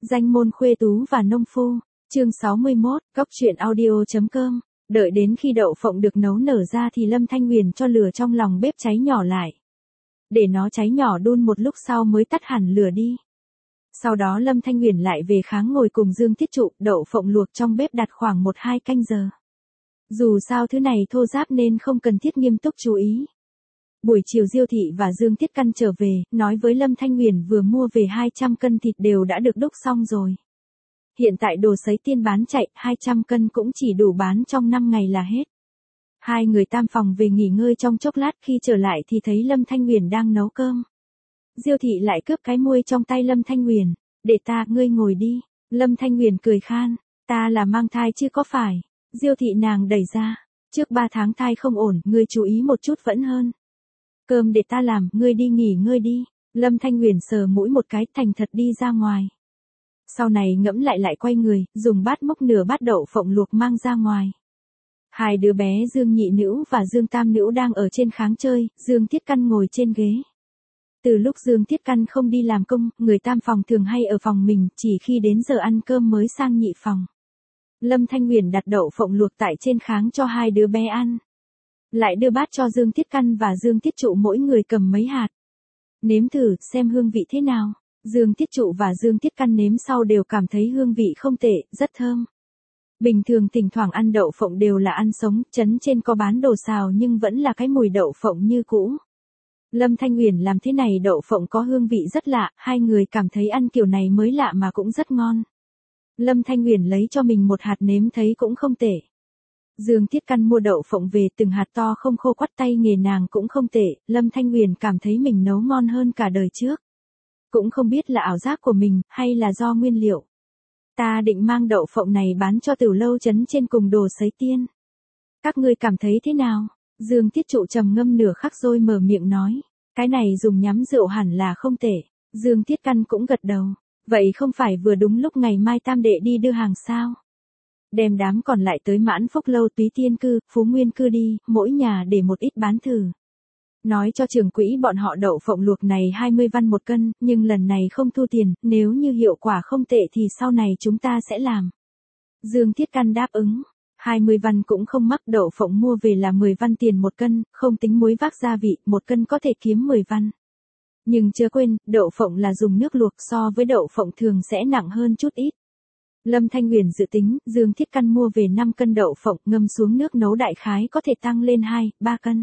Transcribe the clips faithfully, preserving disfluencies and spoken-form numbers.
Danh môn khuê tú và nông phu, chương sáu mươi mốt, cóc truyện audio.com. Đợi đến khi đậu phộng được nấu nở ra thì Lâm Thanh Huyền cho lửa trong lòng bếp cháy nhỏ lại. Để nó cháy nhỏ đun một lúc sau mới tắt hẳn lửa đi. Sau đó Lâm Thanh Huyền lại về kháng ngồi cùng Dương Thiết Trụ, đậu phộng luộc trong bếp đặt khoảng một hai canh giờ. Dù sao thứ này thô ráp nên không cần thiết nghiêm túc chú ý. Buổi chiều Diêu Thị và Dương Tiết Căn trở về, nói với Lâm Thanh Huyền vừa mua về hai trăm cân thịt đều đã được đúc xong rồi. Hiện tại đồ sấy tiên bán chạy, hai trăm cân cũng chỉ đủ bán trong năm ngày là hết. Hai người tam phòng về nghỉ ngơi trong chốc lát, khi trở lại thì thấy Lâm Thanh Huyền đang nấu cơm. Diêu Thị lại cướp cái muôi trong tay Lâm Thanh Huyền, để ta, ngươi ngồi đi. Lâm Thanh Huyền cười khan, ta là mang thai chứ có phải. Diêu Thị nàng đẩy ra, trước ba tháng thai không ổn, ngươi chú ý một chút vẫn hơn. Cơm để ta làm, ngươi đi nghỉ ngơi đi. Lâm Thanh Huyền sờ mũi một cái, thành thật đi ra ngoài. Sau này ngẫm lại lại quay người, dùng bát múc nửa bát đậu phộng luộc mang ra ngoài. Hai đứa bé Dương Nhị Nữu và Dương Tam Nữu đang ở trên kháng chơi, Dương Tiết Căn ngồi trên ghế. Từ lúc Dương Tiết Căn không đi làm công, người tam phòng thường hay ở phòng mình, chỉ khi đến giờ ăn cơm mới sang nhị phòng. Lâm Thanh Huyền đặt đậu phộng luộc tại trên kháng cho hai đứa bé ăn. Lại đưa bát cho Dương Tiết Căn và Dương Tiết Trụ mỗi người cầm mấy hạt. Nếm thử, xem hương vị thế nào. Dương Tiết Trụ và Dương Tiết Căn nếm sau đều cảm thấy hương vị không tệ, rất thơm. Bình thường thỉnh thoảng ăn đậu phộng đều là ăn sống, trấn trên có bán đồ xào nhưng vẫn là cái mùi đậu phộng như cũ. Lâm Thanh Huyền làm thế này đậu phộng có hương vị rất lạ, hai người cảm thấy ăn kiểu này mới lạ mà cũng rất ngon. Lâm Thanh Huyền lấy cho mình một hạt nếm thấy cũng không tệ. Dương Tiết Căn mua đậu phộng về từng hạt to không khô quắt tay, nghề nàng cũng không tệ, Lâm Thanh Huyền cảm thấy mình nấu ngon hơn cả đời trước. Cũng không biết là ảo giác của mình, hay là do nguyên liệu. Ta định mang đậu phộng này bán cho Tửu Lâu trấn trên cùng đồ sấy tiên. Các ngươi cảm thấy thế nào? Dương Tiết Trụ trầm ngâm nửa khắc rồi mở miệng nói. Cái này dùng nhắm rượu hẳn là không tệ. Dương Tiết Căn cũng gật đầu. Vậy không phải vừa đúng lúc ngày mai tam đệ đi đưa hàng sao? Đem đám còn lại tới Mãn Phúc Lâu, Túy Tiên Cư, Phú Nguyên Cư đi, mỗi nhà để một ít bán thử. Nói cho trưởng quỹ bọn họ đậu phộng luộc này hai mươi văn một cân, nhưng lần này không thu tiền, nếu như hiệu quả không tệ thì sau này chúng ta sẽ làm. Dương Thiết Căn đáp ứng, hai mươi văn cũng không mắc, đậu phộng mua về là mười văn tiền một cân, không tính muối vác gia vị, một cân có thể kiếm mười văn. Nhưng chưa quên, đậu phộng là dùng nước luộc, so với đậu phộng thường sẽ nặng hơn chút ít. Lâm Thanh Huyền dự tính, Dương Thiết Căn mua về năm cân đậu phộng, ngâm xuống nước nấu đại khái có thể tăng lên hai, ba cân.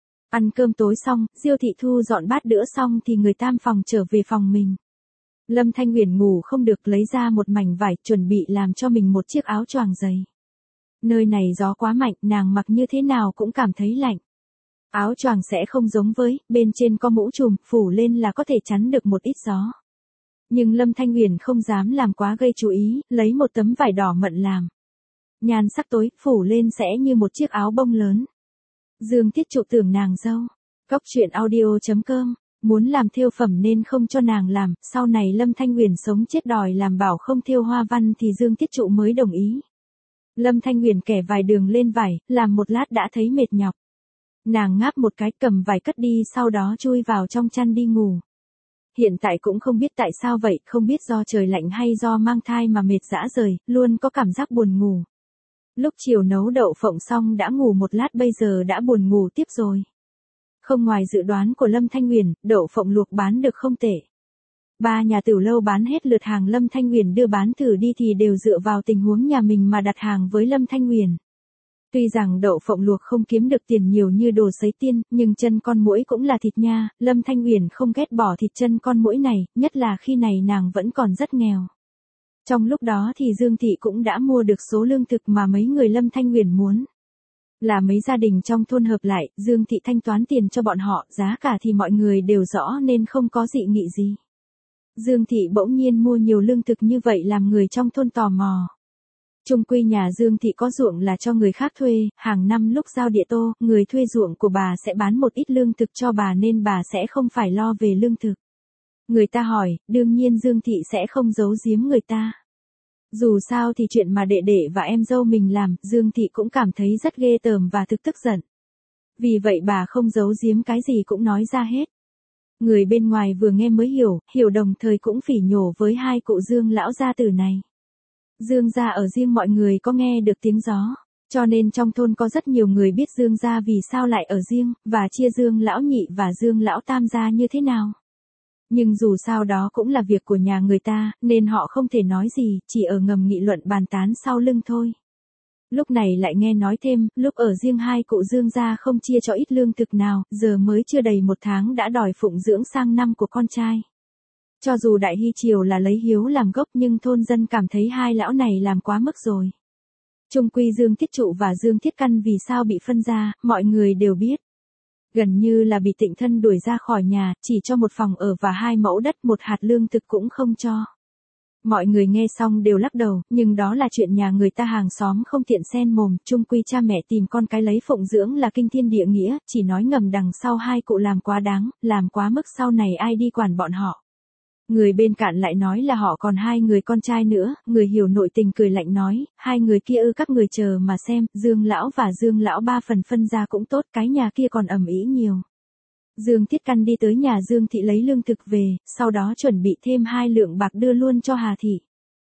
Ăn cơm tối xong, Diêu Thị thu dọn bát đũa xong thì người tam phòng trở về phòng mình. Lâm Thanh Huyền ngủ không được, lấy ra một mảnh vải, chuẩn bị làm cho mình một chiếc áo choàng dày. Nơi này gió quá mạnh, nàng mặc như thế nào cũng cảm thấy lạnh. Áo choàng sẽ không giống với, bên trên có mũ trùm, phủ lên là có thể chắn được một ít gió. Nhưng Lâm Thanh Huyền không dám làm quá gây chú ý, lấy một tấm vải đỏ mận làm. Nhan sắc tối, phủ lên sẽ như một chiếc áo bông lớn. Dương Tiết Trụ tưởng nàng dâu. Cóc truyện audio.com. Muốn làm thêu phẩm nên không cho nàng làm, sau này Lâm Thanh Huyền sống chết đòi làm bảo không thêu hoa văn thì Dương Tiết Trụ mới đồng ý. Lâm Thanh Huyền kẻ vài đường lên vải, làm một lát đã thấy mệt nhọc. Nàng ngáp một cái, cầm vải cất đi, sau đó chui vào trong chăn đi ngủ. Hiện tại cũng không biết tại sao vậy, không biết do trời lạnh hay do mang thai mà mệt rã rời, luôn có cảm giác buồn ngủ. Lúc chiều nấu đậu phộng xong đã ngủ một lát, bây giờ đã buồn ngủ tiếp rồi. Không ngoài dự đoán của Lâm Thanh Huyền, đậu phộng luộc bán được không tệ. Ba nhà Tửu Lâu bán hết lượt hàng Lâm Thanh Huyền đưa bán thử đi thì đều dựa vào tình huống nhà mình mà đặt hàng với Lâm Thanh Huyền. Tuy rằng đậu phộng luộc không kiếm được tiền nhiều như đồ sấy tiên, nhưng chân con muỗi cũng là thịt nha, Lâm Thanh Huyền không ghét bỏ thịt chân con muỗi này, nhất là khi này nàng vẫn còn rất nghèo. Trong lúc đó thì Dương Thị cũng đã mua được số lương thực mà mấy người Lâm Thanh Huyền muốn. Là mấy gia đình trong thôn hợp lại, Dương Thị thanh toán tiền cho bọn họ, giá cả thì mọi người đều rõ nên không có dị nghị gì. Dương Thị bỗng nhiên mua nhiều lương thực như vậy làm người trong thôn tò mò. Chung quy nhà Dương Thị có ruộng là cho người khác thuê, hàng năm lúc giao địa tô, người thuê ruộng của bà sẽ bán một ít lương thực cho bà nên bà sẽ không phải lo về lương thực. Người ta hỏi, đương nhiên Dương Thị sẽ không giấu giếm người ta. Dù sao thì chuyện mà đệ đệ và em dâu mình làm, Dương Thị cũng cảm thấy rất ghê tởm và thực tức giận. Vì vậy bà không giấu giếm cái gì cũng nói ra hết. Người bên ngoài vừa nghe mới hiểu, hiểu đồng thời cũng phỉ nhổ với hai cụ Dương lão gia tử này. Dương gia ở riêng mọi người có nghe được tiếng gió, cho nên trong thôn có rất nhiều người biết Dương gia vì sao lại ở riêng, và chia Dương lão nhị và Dương lão tam gia như thế nào. Nhưng dù sao đó cũng là việc của nhà người ta, nên họ không thể nói gì, chỉ ở ngầm nghị luận bàn tán sau lưng thôi. Lúc này lại nghe nói thêm, lúc ở riêng hai cụ Dương gia không chia cho ít lương thực nào, giờ mới chưa đầy một tháng đã đòi phụng dưỡng sang năm của con trai. Cho dù Đại Hy Triều là lấy hiếu làm gốc nhưng thôn dân cảm thấy hai lão này làm quá mức rồi. Chung quy Dương Thiết Trụ và Dương Thiết Căn vì sao bị phân ra, mọi người đều biết. Gần như là bị Tịnh Thân đuổi ra khỏi nhà, chỉ cho một phòng ở và hai mẫu đất, một hạt lương thực cũng không cho. Mọi người nghe xong đều lắc đầu, nhưng đó là chuyện nhà người ta, hàng xóm không tiện xen mồm, chung quy cha mẹ tìm con cái lấy phụng dưỡng là kinh thiên địa nghĩa, chỉ nói ngầm đằng sau hai cụ làm quá đáng, làm quá mức sau này ai đi quản bọn họ. Người bên cạnh lại nói là họ còn hai người con trai nữa, người hiểu nội tình cười lạnh nói, hai người kia ư, các người chờ mà xem, Dương lão và Dương lão ba phần phân ra cũng tốt, cái nhà kia còn ầm ĩ nhiều. Dương Thiết Căn đi tới nhà Dương Thị lấy lương thực về, sau đó chuẩn bị thêm hai lượng bạc đưa luôn cho Hà Thị.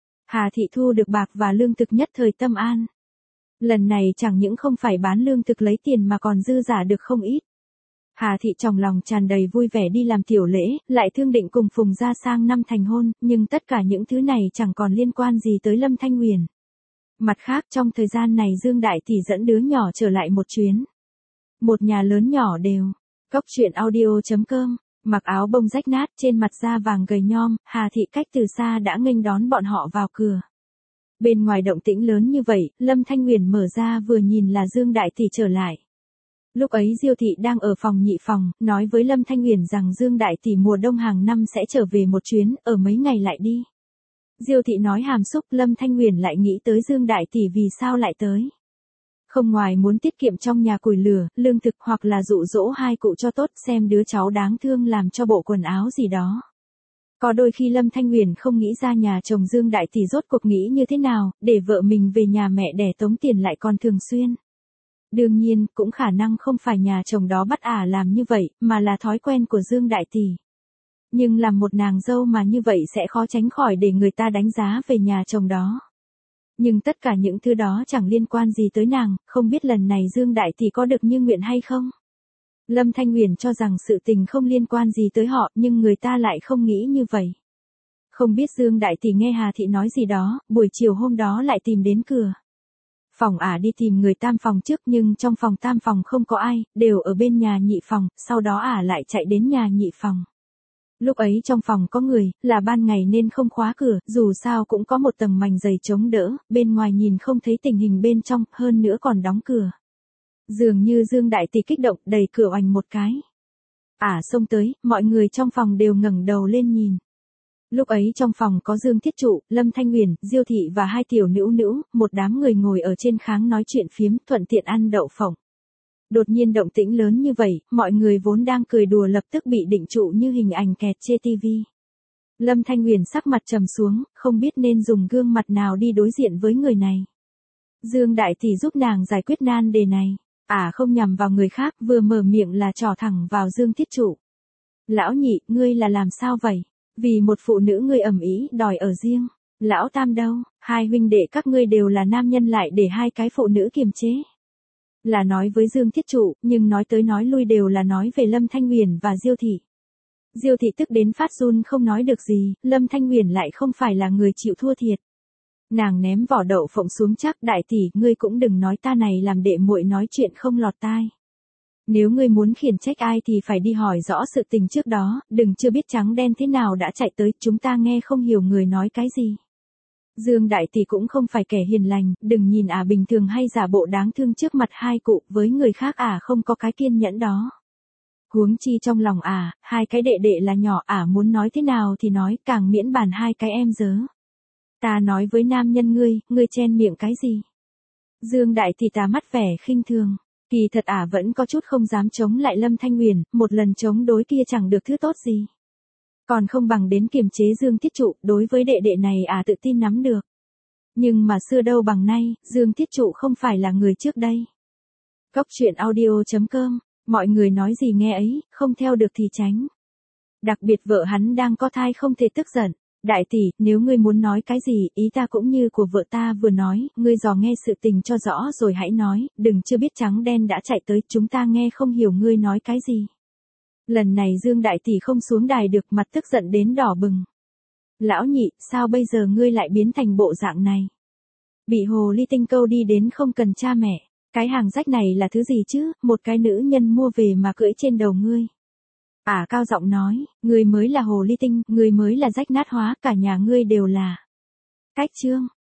Hà Thị thu được bạc và lương thực nhất thời tâm an. Lần này chẳng những không phải bán lương thực lấy tiền mà còn dư giả được không ít. Hà Thị trong lòng tràn đầy vui vẻ đi làm tiểu lễ, lại thương định cùng Phùng gia sang năm thành hôn, nhưng tất cả những thứ này chẳng còn liên quan gì tới Lâm Thanh Huyền. Mặt khác trong thời gian này Dương Đại Tỷ dẫn đứa nhỏ trở lại một chuyến. Một nhà lớn nhỏ đều. Cốc truyện audio chấm com, mặc áo bông rách nát, trên mặt da vàng gầy nhom, Hà Thị cách từ xa đã nghênh đón bọn họ vào cửa. Bên ngoài động tĩnh lớn như vậy, Lâm Thanh Huyền mở ra vừa nhìn là Dương Đại Tỷ trở lại. Lúc ấy Diêu Thị đang ở phòng nhị phòng, nói với Lâm Thanh Huyền rằng Dương Đại Tỷ mùa đông hàng năm sẽ trở về một chuyến, ở mấy ngày lại đi. Diêu Thị nói hàm xúc, Lâm Thanh Huyền lại nghĩ tới Dương Đại Tỷ vì sao lại tới. Không ngoài muốn tiết kiệm trong nhà củi lửa, lương thực hoặc là dụ dỗ hai cụ cho tốt, xem đứa cháu đáng thương làm cho bộ quần áo gì đó. Có đôi khi Lâm Thanh Huyền không nghĩ ra nhà chồng Dương Đại Tỷ rốt cuộc nghĩ như thế nào, để vợ mình về nhà mẹ đẻ tống tiền lại còn thường xuyên. Đương nhiên, cũng khả năng không phải nhà chồng đó bắt ả làm như vậy, mà là thói quen của Dương Đại Tỷ. Nhưng làm một nàng dâu mà như vậy sẽ khó tránh khỏi để người ta đánh giá về nhà chồng đó. Nhưng tất cả những thứ đó chẳng liên quan gì tới nàng, không biết lần này Dương Đại Tỷ có được như nguyện hay không. Lâm Thanh Huyền cho rằng sự tình không liên quan gì tới họ, nhưng người ta lại không nghĩ như vậy. Không biết Dương Đại Tỷ nghe Hà Thị nói gì đó, buổi chiều hôm đó lại tìm đến cửa. Phòng ả đi tìm người tam phòng trước nhưng trong phòng tam phòng không có ai, đều ở bên nhà nhị phòng, sau đó ả lại chạy đến nhà nhị phòng. Lúc ấy trong phòng có người, là ban ngày nên không khóa cửa, dù sao cũng có một tầng mành dày chống đỡ, bên ngoài nhìn không thấy tình hình bên trong, hơn nữa còn đóng cửa. Dường như Dương Đại Tỷ kích động, đẩy cửa oành một cái. Ả xông tới, mọi người trong phòng đều ngẩng đầu lên nhìn. Lúc ấy trong phòng có Dương Thiết Trụ, Lâm Thanh Huyền, Diêu Thị và hai tiểu nữ nữ, một đám người ngồi ở trên kháng nói chuyện phiếm, thuận tiện ăn đậu phộng. Đột nhiên động tĩnh lớn như vậy, mọi người vốn đang cười đùa lập tức bị định trụ như hình ảnh kẹt trên tivi. Lâm Thanh Huyền sắc mặt trầm xuống, không biết nên dùng gương mặt nào đi đối diện với người này. Dương Đại Tỷ giúp nàng giải quyết nan đề này. Ả à, không nhằm vào người khác, vừa mở miệng là trỏ thẳng vào Dương Thiết Trụ. Lão nhị, ngươi là làm sao vậy? Vì một phụ nữ ngươi ầm ĩ đòi ở riêng. Lão tam đâu? Hai huynh đệ các ngươi đều là nam nhân lại để hai cái phụ nữ kiềm chế. Là nói với Dương Thiết Trụ, nhưng nói tới nói lui đều là nói về Lâm Thanh Huyền và Diêu Thị. Diêu Thị tức đến phát run không nói được gì, Lâm Thanh Huyền lại không phải là người chịu thua thiệt. Nàng ném vỏ đậu phộng xuống, chắc Đại Tỷ, ngươi cũng đừng nói ta này làm đệ muội nói chuyện không lọt tai. Nếu ngươi muốn khiển trách ai thì phải đi hỏi rõ sự tình trước đó, đừng chưa biết trắng đen thế nào đã chạy tới, chúng ta nghe không hiểu người nói cái gì. Dương Đại Tỷ cũng không phải kẻ hiền lành, đừng nhìn ả à bình thường hay giả bộ đáng thương trước mặt hai cụ, với người khác ả à không có cái kiên nhẫn đó. Huống chi trong lòng ả, à, hai cái đệ đệ là nhỏ, ả à muốn nói thế nào thì nói, càng miễn bàn hai cái em dớ. Ta nói với nam nhân ngươi, ngươi chen miệng cái gì? Dương Đại Tỷ tà mắt vẻ khinh thường. Kỳ thật ả à vẫn có chút không dám chống lại Lâm Thanh Huyền, một lần chống đối kia chẳng được thứ tốt gì. Còn không bằng đến kiềm chế Dương Thiết Trụ, đối với đệ đệ này ả à tự tin nắm được. Nhưng mà xưa đâu bằng nay, Dương Thiết Trụ không phải là người trước đây. Cốc truyện audio chấm com, mọi người nói gì nghe ấy, không theo được thì tránh. Đặc biệt vợ hắn đang có thai không thể tức giận. Đại tỷ, nếu ngươi muốn nói cái gì, ý ta cũng như của vợ ta vừa nói, ngươi dò nghe sự tình cho rõ rồi hãy nói, đừng chưa biết trắng đen đã chạy tới, chúng ta nghe không hiểu ngươi nói cái gì. Lần này Dương đại tỷ không xuống đài được, mặt tức giận đến đỏ bừng. Lão nhị, sao bây giờ ngươi lại biến thành bộ dạng này? Bị hồ ly tinh câu đi đến không cần cha mẹ. Cái hàng rách này là thứ gì chứ, một cái nữ nhân mua về mà cưỡi trên đầu ngươi. Ả cao giọng nói, ngươi mới là hồ ly tinh, ngươi mới là rách nát hóa, cả nhà ngươi đều là. Cách chương.